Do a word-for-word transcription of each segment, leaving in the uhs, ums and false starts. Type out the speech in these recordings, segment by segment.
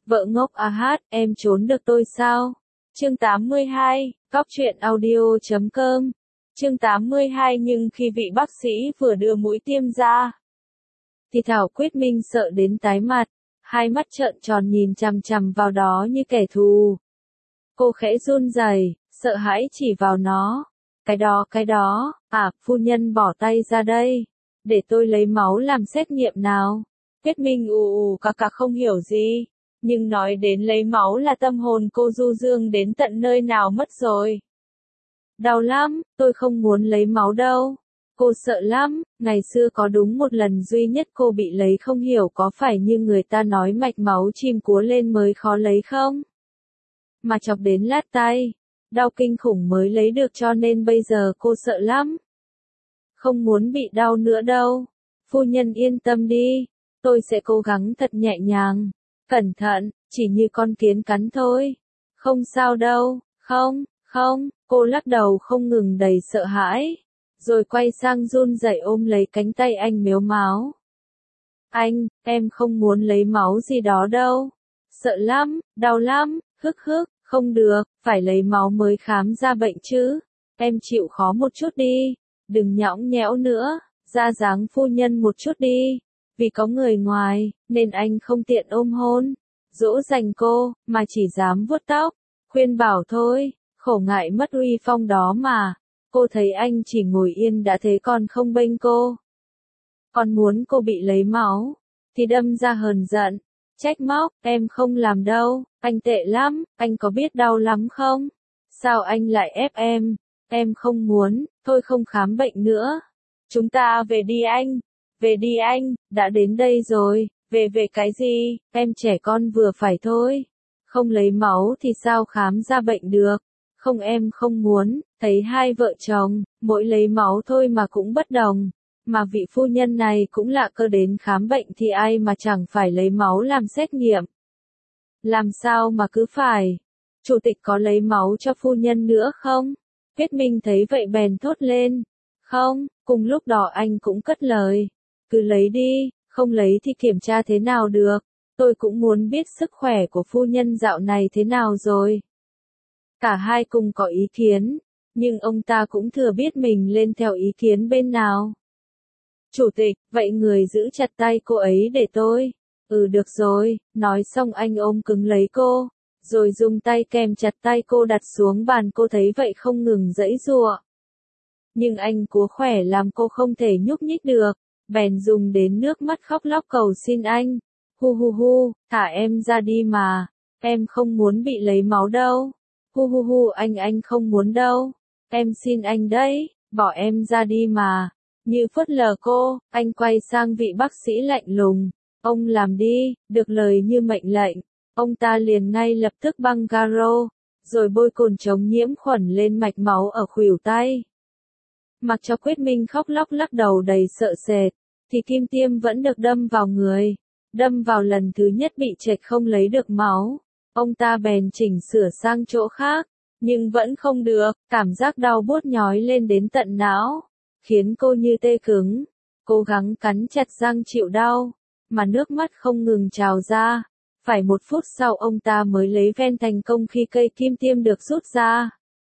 Vợ ngốc à hát, em trốn được tôi sao? Chương tám mươi hai, Cóc truyện audio chấm com. Chương tám mươi hai nhưng khi vị bác sĩ vừa đưa mũi tiêm ra, thì Thảo Quyết Minh sợ đến tái mặt, hai mắt trợn tròn nhìn chằm chằm vào đó như kẻ thù. Cô khẽ run rẩy, sợ hãi chỉ vào nó. Cái đó, cái đó, à, phu nhân bỏ tay ra đây. Để tôi lấy máu làm xét nghiệm nào. Quyết Minh ù ù cà cà không hiểu gì. Nhưng nói đến lấy máu là tâm hồn cô du dương đến tận nơi nào mất rồi. Đau lắm, tôi không muốn lấy máu đâu. Cô sợ lắm, ngày xưa có đúng một lần duy nhất cô bị lấy không hiểu có phải như người ta nói mạch máu chim cúa lên mới khó lấy không? Mà chọc đến lát tay, đau kinh khủng mới lấy được cho nên bây giờ cô sợ lắm. Không muốn bị đau nữa đâu. Phu nhân yên tâm đi, tôi sẽ cố gắng thật nhẹ nhàng, cẩn thận, chỉ như con kiến cắn thôi. Không sao đâu, không, không, cô lắc đầu không ngừng đầy sợ hãi. Rồi quay sang run rẩy ôm lấy cánh tay anh mếu máo. Anh, em không muốn lấy máu gì đó đâu. Sợ lắm, đau lắm, hức hức, không được, phải lấy máu mới khám ra bệnh chứ. Em chịu khó một chút đi, đừng nhõng nhẽo nữa, ra dáng phu nhân một chút đi. Vì có người ngoài, nên anh không tiện ôm hôn, dỗ dành cô, mà chỉ dám vuốt tóc, khuyên bảo thôi, khổ ngại mất uy phong đó mà. Cô thấy anh chỉ ngồi yên đã thế còn không bênh cô. Còn muốn cô bị lấy máu, thì đâm ra hờn giận, trách móc, em không làm đâu, anh tệ lắm, anh có biết đau lắm không? Sao anh lại ép em? Em không muốn, thôi không khám bệnh nữa. Chúng ta về đi anh, về đi anh, đã đến đây rồi, về về cái gì, em trẻ con vừa phải thôi. Không lấy máu thì sao khám ra bệnh được? Không em không muốn, thấy hai vợ chồng, mỗi lấy máu thôi mà cũng bất đồng. Mà vị phu nhân này cũng lạ cơ đến khám bệnh thì ai mà chẳng phải lấy máu làm xét nghiệm. Làm sao mà cứ phải? Chủ tịch có lấy máu cho phu nhân nữa không? Quyết Minh thấy vậy bèn thốt lên. Không, cùng lúc đó anh cũng cất lời. Cứ lấy đi, không lấy thì kiểm tra thế nào được. Tôi cũng muốn biết sức khỏe của phu nhân dạo này thế nào rồi. Cả hai cùng có ý kiến, nhưng ông ta cũng thừa biết mình lên theo ý kiến bên nào. Chủ tịch, vậy người giữ chặt tay cô ấy để tôi. Ừ được rồi, nói xong anh ôm cứng lấy cô, rồi dùng tay kèm chặt tay cô đặt xuống bàn. Cô thấy vậy không ngừng giãy giụa. Nhưng anh cố khỏe làm cô không thể nhúc nhích được, bèn dùng đến nước mắt khóc lóc cầu xin anh. Hu hu hu, thả em ra đi mà, em không muốn bị lấy máu đâu. Hu hu hu anh anh không muốn đâu, em xin anh đấy, bỏ em ra đi mà. Như phớt lờ cô, anh quay sang vị bác sĩ lạnh lùng. Ông làm đi, được lời như mệnh lệnh. Ông ta liền ngay lập tức băng garo, rồi bôi cồn chống nhiễm khuẩn lên mạch máu ở khuỷu tay. Mặc cho Quyết Minh khóc lóc lắc đầu đầy sợ sệt, thì kim tiêm vẫn được đâm vào người. Đâm vào lần thứ nhất bị trệch không lấy được máu. Ông ta bèn chỉnh sửa sang chỗ khác, nhưng vẫn không được, cảm giác đau buốt nhói lên đến tận não, khiến cô như tê cứng, cố gắng cắn chặt răng chịu đau, mà nước mắt không ngừng trào ra. Phải một phút sau ông ta mới lấy ven thành công khi cây kim tiêm được rút ra.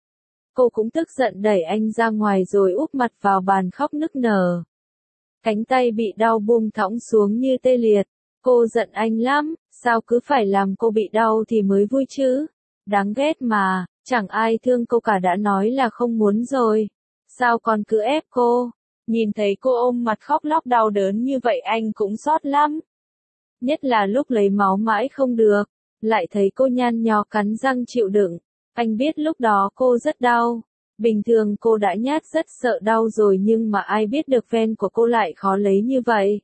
Cô cũng tức giận đẩy anh ra ngoài rồi úp mặt vào bàn khóc nức nở. Cánh tay bị đau buông thõng xuống như tê liệt. Cô giận anh lắm, sao cứ phải làm cô bị đau thì mới vui chứ? Đáng ghét mà, chẳng ai thương cô cả đã nói là không muốn rồi. Sao còn cứ ép cô? Nhìn thấy cô ôm mặt khóc lóc đau đớn như vậy anh cũng xót lắm. Nhất là lúc lấy máu mãi không được, lại thấy cô nhăn nhó cắn răng chịu đựng. Anh biết lúc đó cô rất đau. Bình thường cô đã nhát rất sợ đau rồi nhưng mà ai biết được ven của cô lại khó lấy như vậy.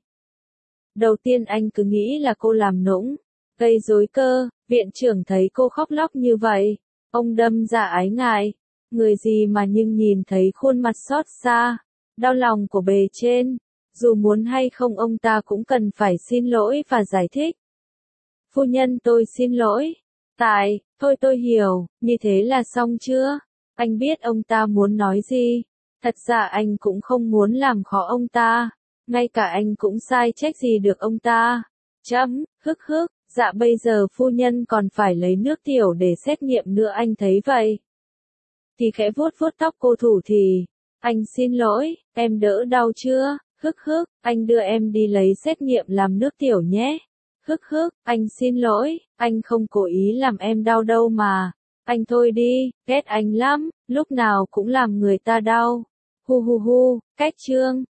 Đầu tiên anh cứ nghĩ là cô làm nũng, gây rối cơ. Viện trưởng thấy cô khóc lóc như vậy, ông đâm ra ái ngại. Người gì mà nhưng nhìn thấy khuôn mặt xót xa, đau lòng của bề trên, dù muốn hay không ông ta cũng cần phải xin lỗi và giải thích. Phu nhân tôi xin lỗi. Tại, thôi tôi hiểu, như thế là xong chưa? Anh biết ông ta muốn nói gì. Thật ra anh cũng không muốn làm khó ông ta. Ngay cả anh cũng sai trách gì được ông ta. Chấm, hức hức, Dạ bây giờ phu nhân còn phải lấy nước tiểu để xét nghiệm nữa anh thấy vậy. Thì khẽ vuốt vuốt tóc cô thủ thì, anh xin lỗi, em đỡ đau chưa? Hức hức, anh đưa em đi lấy xét nghiệm làm nước tiểu nhé. Hức hức, anh xin lỗi, anh không cố ý làm em đau đâu mà. Anh thôi đi, ghét anh lắm, lúc nào cũng làm người ta đau. Hu hu hu, cách chương.